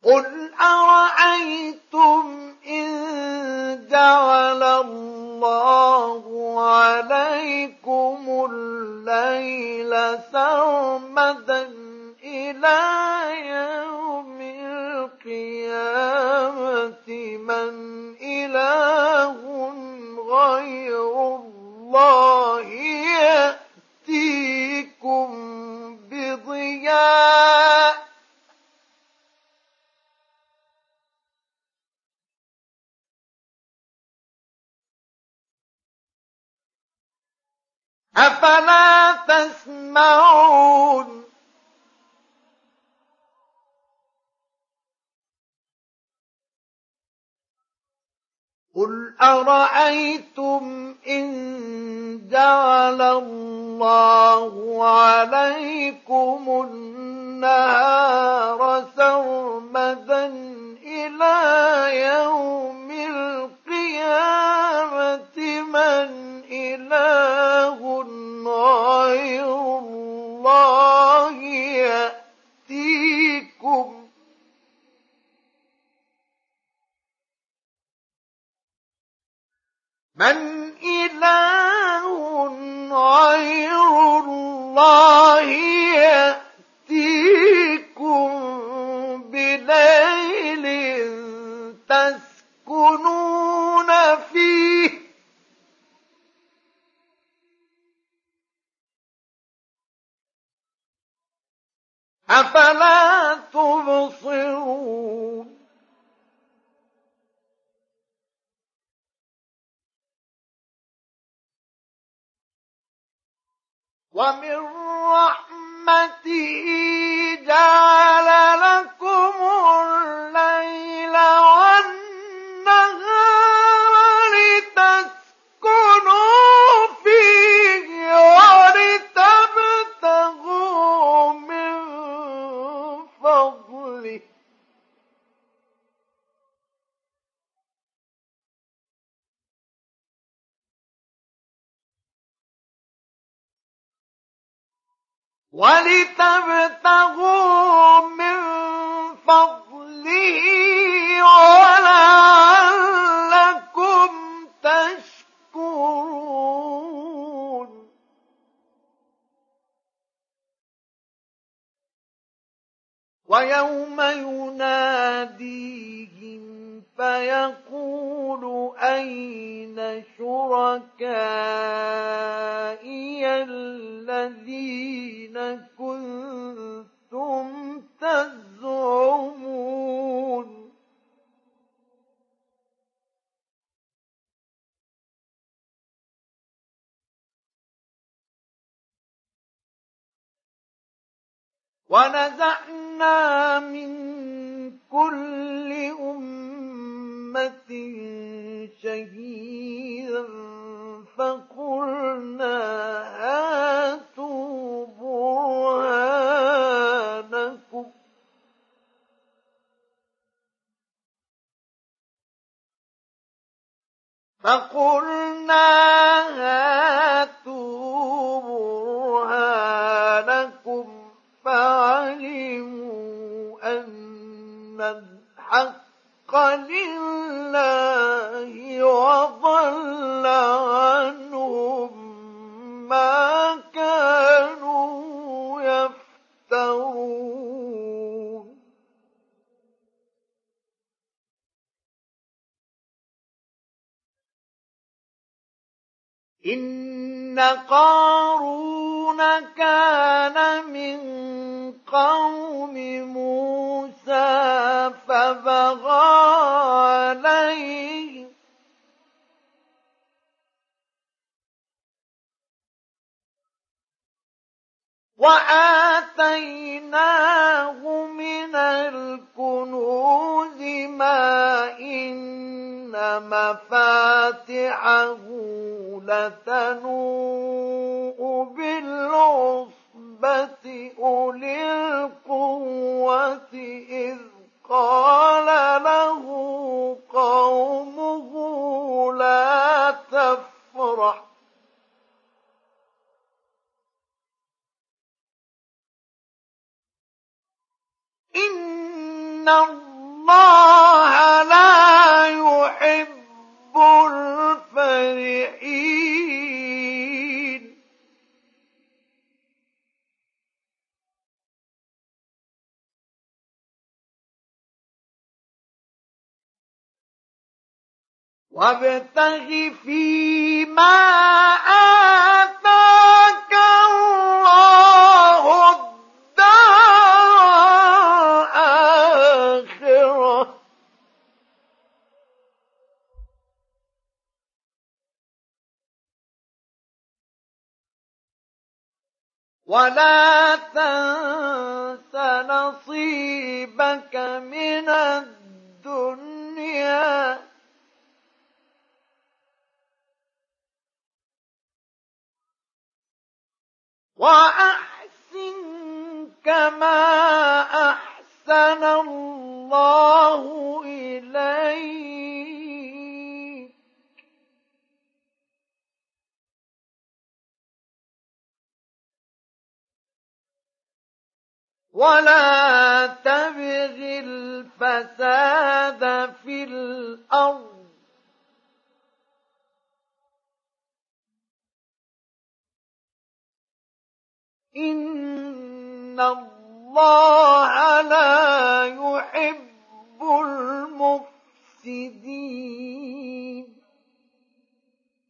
قل أرأيتم إن جعل الله عليكم الليل سرمدا إلى يوم القيامة من إله غير الله يأتيكم بضياء أفلا تسمعون قل أرأيتم إن جعل الله عليكم النهار سرمدا إلى يوم القيامة من إله غير الله يأتيكم من إله غير الله يأتيكم بليل تسكنون فيه أفلا تبصرون ومن رحمته جعل لكم الليل والنهار لتسكنوا فيه ولتبتغوا من فضله ولعلكم تشكرون ويوم يناديهم فيقول أين شركائي الذين كنتم تزعمون ونزعنا من كل أمة شهيدا فقلنا هاتوا برهانكم فعلموا أن الحق لله وضل عنهم ما كانوا يفترون إن قارون كان من قوم موسى فبغى عليه وآتيناه من الكنوز ما إن مفاتحه لتنوء بالعصبة أولي القوة إذ قال له قومه لا تفرح إن اللَّهَ لَا يُحِبُّ الْفَرِحِينَ وَابْتَغِ فِيمَا آتَاكَ اللَّهُ الدَّارَ الْآخِرَةَ ۖ وَلَا تَنسَ نَصِيبَكَ مِنَ الدُّنْيَا ۖ وَأَحْسِن كَمَا أَحْسَنَ اللَّهُ إِلَيْكَ ۖ وَلَا تَبْغِ الْفَسَادَ فِي الْأَرْضِ ۖ إِنَّ اللَّهَ لَا يُحِبُّ